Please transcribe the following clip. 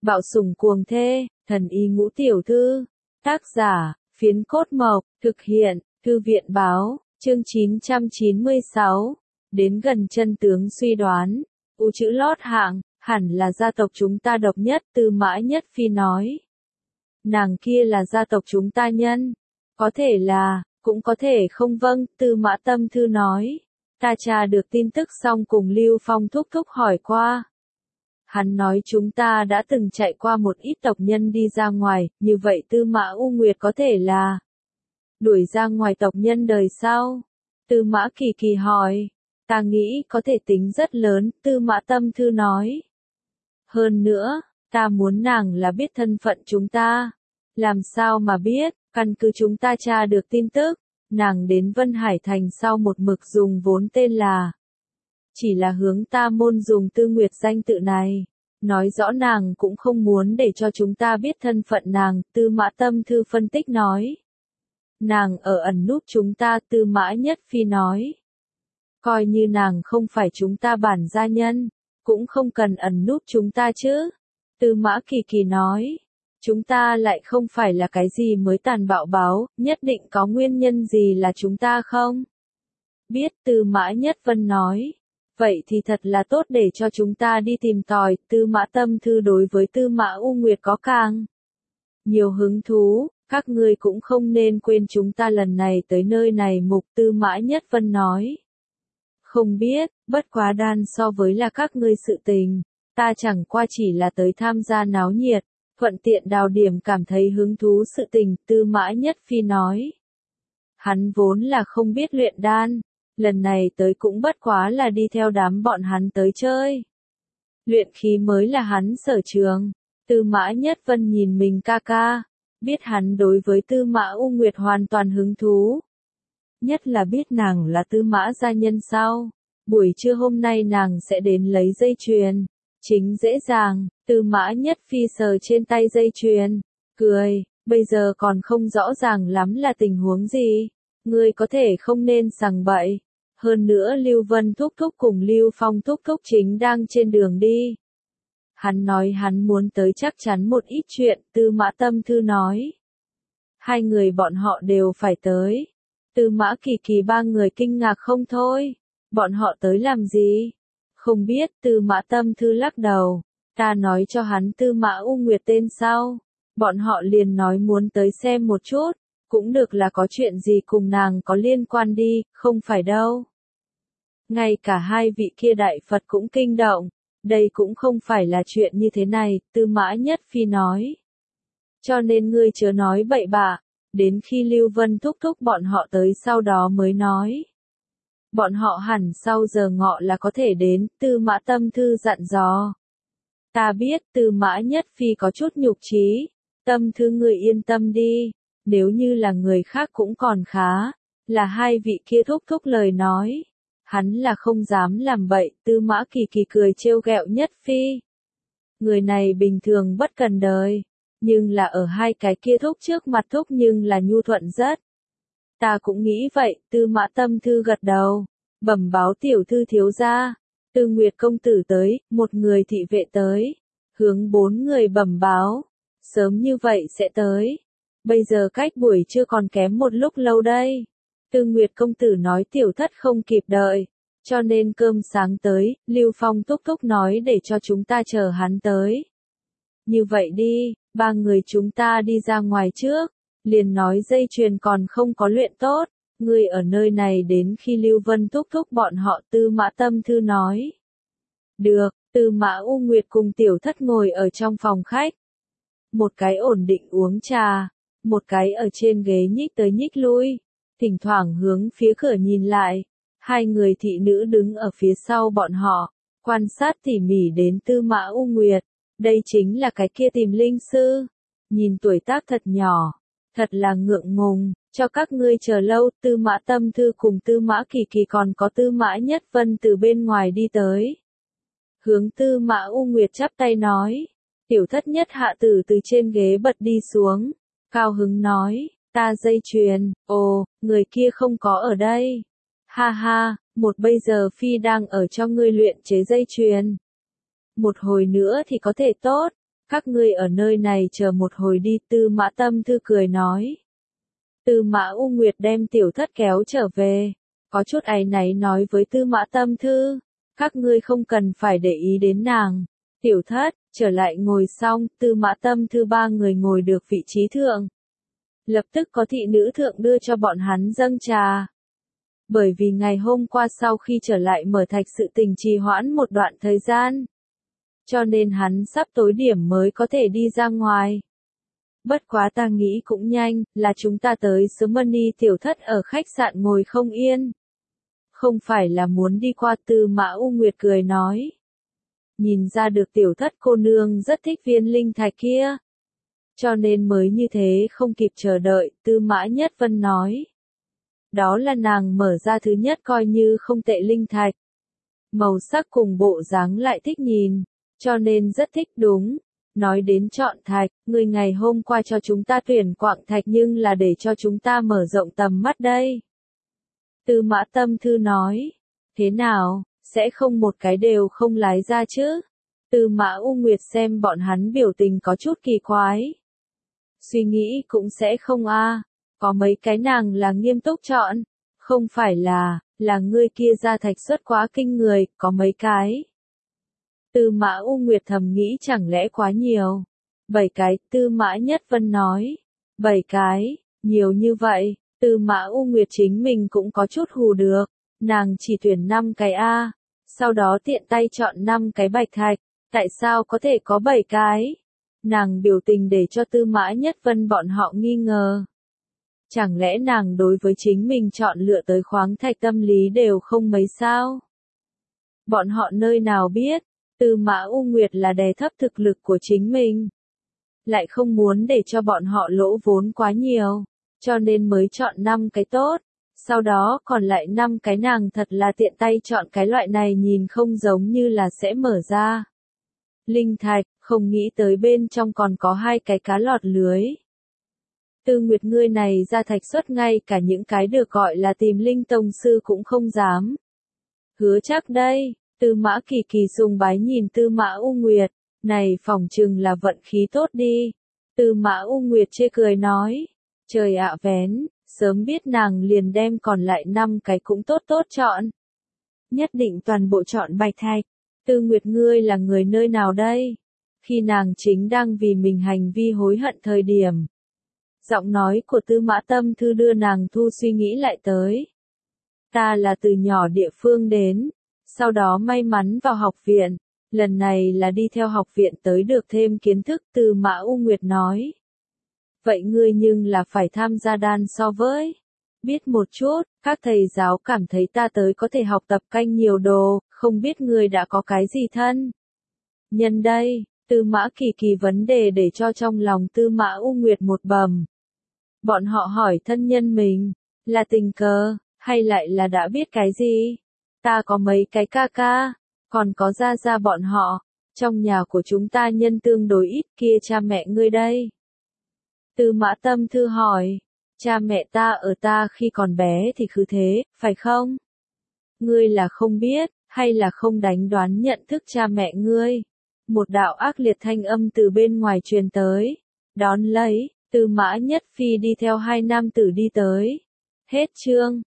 Bạo sủng cuồng thê, thần y ngũ tiểu thư. Tác giả, Phiến Cốt Mộc, thực hiện, Thư viện báo, chương 996. Đến gần chân tướng suy đoán, U chữ lót hạng, hẳn là gia tộc chúng ta độc nhất, Tư Mã Nhất Phi nói. Nàng kia là gia tộc chúng ta nhân. Có thể là, cũng có thể không vâng, Tư Mã Tâm Thư nói. Ta tra được tin tức xong cùng Lưu Phong thúc thúc hỏi qua. Hắn nói chúng ta đã từng chạy qua một ít tộc nhân đi ra ngoài, như vậy Tư Mã U Nguyệt có thể là đuổi ra ngoài tộc nhân đời sau. Tư Mã Kỳ Kỳ hỏi, ta nghĩ có thể tính rất lớn, Tư Mã Tâm Thư nói. Hơn nữa, ta muốn nàng là biết thân phận chúng ta. Làm sao mà biết, căn cứ chúng ta tra được tin tức, nàng đến Vân Hải Thành sau một mực dùng vốn tên là. Chỉ là hướng ta môn dùng Tư Nguyệt danh tự này. Nói rõ nàng cũng không muốn để cho chúng ta biết thân phận nàng, Tư Mã Tâm Thư phân tích nói. Nàng ở ẩn núp chúng ta, Tư Mã Nhất Phi nói. Coi như nàng không phải chúng ta bản gia nhân, cũng không cần ẩn núp chúng ta chứ. Tư Mã Kỳ Kỳ nói. Chúng ta lại không phải là cái gì mới tàn bạo báo, nhất định có nguyên nhân gì là chúng ta không? Biết, Tư Mã Nhất Vân nói. Vậy thì thật là tốt để cho chúng ta đi tìm tòi, Tư Mã Tâm Thư đối với Tư Mã U Nguyệt có càng nhiều hứng thú, các ngươi cũng không nên quên chúng ta lần này tới nơi này mục, Tư Mã Nhất Vân nói. Không biết, bất quá đan so với là các ngươi sự tình, ta chẳng qua chỉ là tới tham gia náo nhiệt, thuận tiện đào điểm cảm thấy hứng thú sự tình, Tư Mã Nhất Phi nói. Hắn vốn là không biết luyện đan. Lần này tới cũng bất quá là đi theo đám bọn hắn tới chơi. Luyện khí mới là hắn sở trường. Tư Mã Nhất Vân nhìn mình ca ca. Biết hắn đối với Tư Mã U Nguyệt hoàn toàn hứng thú. Nhất là biết nàng là Tư Mã gia nhân sau. Buổi trưa hôm nay nàng sẽ đến lấy dây chuyền. Chính dễ dàng, Tư Mã Nhất Phi sờ trên tay dây chuyền. Cười, bây giờ còn không rõ ràng lắm là tình huống gì. Ngươi có thể không nên sằng bậy. Hơn nữa Lưu Vân thúc thúc cùng Lưu Phong thúc thúc chính đang trên đường đi. Hắn nói hắn muốn tới chắc chắn một ít chuyện, Tư Mã Tâm Thư nói. Hai người bọn họ đều phải tới. Tư Mã Kỳ Kỳ ba người kinh ngạc không thôi. Bọn họ tới làm gì? Không biết, Tư Mã Tâm Thư lắc đầu. Ta nói cho hắn Tư Mã U Nguyệt tên sau. Bọn họ liền nói muốn tới xem một chút. Cũng được là có chuyện gì cùng nàng có liên quan đi, không phải đâu. Ngay cả hai vị kia đại Phật cũng kinh động. Đây cũng không phải là chuyện như thế này, Tư Mã Nhất Phi nói. Cho nên ngươi chớ nói bậy bạ, đến khi Lưu Vân thúc thúc bọn họ tới sau đó mới nói. Bọn họ hẳn sau giờ ngọ là có thể đến, Tư Mã Tâm Thư dặn dò. Ta biết, Tư Mã Nhất Phi có chút nhục trí. Tâm Thư ngươi yên tâm đi. Nếu như là người khác cũng còn khá, là hai vị kia thúc thúc lời nói. Hắn là không dám làm bậy, Tư Mã Kỳ Kỳ cười trêu ghẹo Nhất Phi. Người này bình thường bất cần đời, nhưng là ở hai cái kia thúc trước mặt thúc nhưng là nhu thuận rất. Ta cũng nghĩ vậy, Tư Mã Tâm Thư gật đầu, bẩm báo tiểu thư thiếu gia. Tư Nguyệt công tử tới, một người thị vệ tới, hướng 4 người bẩm báo, sớm như vậy sẽ tới. Bây giờ cách buổi trưa còn kém một lúc lâu đây. Tư Nguyệt công tử nói tiểu thất không kịp đợi, cho nên cơm sáng tới, Lưu Phong thúc thúc nói để cho chúng ta chờ hắn tới. Như vậy đi, 3 người chúng ta đi ra ngoài trước, liền nói dây chuyền còn không có luyện tốt, ngươi ở nơi này đến khi Lưu Vân thúc thúc bọn họ, Tư Mã Tâm Thư nói. Được, Tư Mã U Nguyệt cùng tiểu thất ngồi ở trong phòng khách. Một cái ổn định uống trà. Một cái ở trên ghế nhích tới nhích lui, thỉnh thoảng hướng phía cửa nhìn lại. Hai người thị nữ đứng ở phía sau bọn họ, quan sát tỉ mỉ đến Tư Mã U Nguyệt. Đây chính là cái kia Tìm Linh sư. Nhìn tuổi tác thật nhỏ, thật là ngượng ngùng, cho các ngươi chờ lâu. Tư Mã Tâm Thư cùng Tư Mã Kỳ Kỳ còn có Tư Mã Nhất Vân từ bên ngoài đi tới. Hướng Tư Mã U Nguyệt chắp tay nói. Tiểu thất Nhất hạ tử từ trên ghế bật đi xuống. Cao hứng nói, ta dây chuyền, ồ, người kia không có ở đây. Ha ha, một bây giờ Phi đang ở cho ngươi luyện chế dây chuyền. Một hồi nữa thì có thể tốt, Các ngươi ở nơi này chờ một hồi đi, Tư Mã Tâm Thư cười nói. Tư Mã U Nguyệt đem Tiểu Thất kéo trở về, có chút áy náy nói với Tư Mã Tâm Thư, các ngươi không cần phải để ý đến nàng. Tiểu Thất, trở lại ngồi xong, Tư Mã Tâm Thư ba người ngồi được vị trí thượng. Lập tức có thị nữ thượng đưa cho bọn hắn dâng trà. Bởi vì ngày hôm qua sau khi trở lại Mở Thạch sự tình trì hoãn một đoạn thời gian, cho nên hắn sắp tối điểm mới có thể đi ra ngoài. Bất quá ta nghĩ cũng nhanh, là chúng ta tới sớm. Mani Tiểu Thất ở khách sạn ngồi không yên. Không phải là muốn đi qua. Tư Mã U Nguyệt cười nói. Nhìn ra được Tiểu Thất cô nương rất thích viên linh thạch kia. Cho nên mới như thế không kịp chờ đợi, Tư Mã Nhất Vân nói. Đó là nàng mở ra thứ nhất coi như không tệ linh thạch. Màu sắc cùng bộ dáng lại thích nhìn, cho nên rất thích đúng. Nói đến chọn thạch, người ngày hôm qua cho chúng ta tuyển quặng thạch nhưng là để cho chúng ta mở rộng tầm mắt đây. Tư Mã Tâm Thư nói, thế nào, sẽ không một cái đều không lái ra chứ? Tư Mã U Nguyệt xem bọn hắn biểu tình có chút kỳ quái. Suy nghĩ cũng sẽ không có mấy cái nàng là nghiêm túc chọn, không phải là ngươi kia ra thạch xuất quá kinh người, có mấy cái. Tư Mã U Nguyệt thầm nghĩ chẳng lẽ quá nhiều. 7 cái, Tư Mã Nhất Vân nói. 7 cái, nhiều như vậy, Tư Mã U Nguyệt chính mình cũng có chút hù được. Nàng chỉ tuyển 5 cái sau đó tiện tay chọn 5 cái bạch thạch, tại sao có thể có 7 cái? Nàng biểu tình để cho Tư Mã Nhất Vân bọn họ nghi ngờ. Chẳng lẽ nàng đối với chính mình chọn lựa tới khoáng thạch tâm lý đều không mấy sao? Bọn họ nơi nào biết? Tư Mã U Nguyệt là đè thấp thực lực của chính mình. Lại không muốn để cho bọn họ lỗ vốn quá nhiều, cho nên mới chọn 5 cái tốt. Sau đó còn lại 5 cái nàng thật là tiện tay chọn cái loại này nhìn không giống như là sẽ mở ra. Linh thạch, không nghĩ tới bên trong còn có 2 cái cá lọt lưới. Tư Nguyệt ngươi này ra thạch xuất ngay cả những cái được gọi là tìm linh tông sư cũng không dám. Hứa chắc đây. Tư Mã Kỳ Kỳ sùng bái nhìn Tư Mã U Nguyệt, này phỏng chừng là vận khí tốt đi. Tư Mã U Nguyệt chê cười nói, trời ạ vén, sớm biết nàng liền đem còn lại 5 cái cũng tốt tốt chọn. Nhất định toàn bộ chọn bạch thạch. Tư Nguyệt ngươi là người nơi nào đây? Khi nàng chính đang vì mình hành vi hối hận thời điểm. Giọng nói của Tư Mã Tâm Thư đưa nàng thu suy nghĩ lại tới. Ta là từ nhỏ địa phương đến. Sau đó may mắn vào học viện, lần này là đi theo học viện tới được thêm kiến thức. Tư Mã U Nguyệt nói. Vậy ngươi nhưng là phải tham gia đan so với. Biết một chút, các thầy giáo cảm thấy ta tới có thể học tập canh nhiều đồ, không biết ngươi đã có cái gì thân. Nhân đây, Tư Mã Kỳ Kỳ vấn đề để cho trong lòng Tư Mã U Nguyệt một bầm. Bọn họ hỏi thân nhân mình, là tình cờ, hay lại là đã biết cái gì? Ta có mấy cái ca ca, còn có gia gia bọn họ, trong nhà của chúng ta nhân tương đối ít. Kia cha mẹ ngươi đây. Tư Mã Tâm Thư hỏi, cha mẹ ta ở ta khi còn bé thì cứ thế, phải không? Ngươi là không biết, hay là không đánh đoán nhận thức cha mẹ ngươi? Một đạo ác liệt thanh âm từ bên ngoài truyền tới. Đón lấy, Tư Mã Nhất Phi đi theo 2 nam tử đi tới. Hết chương.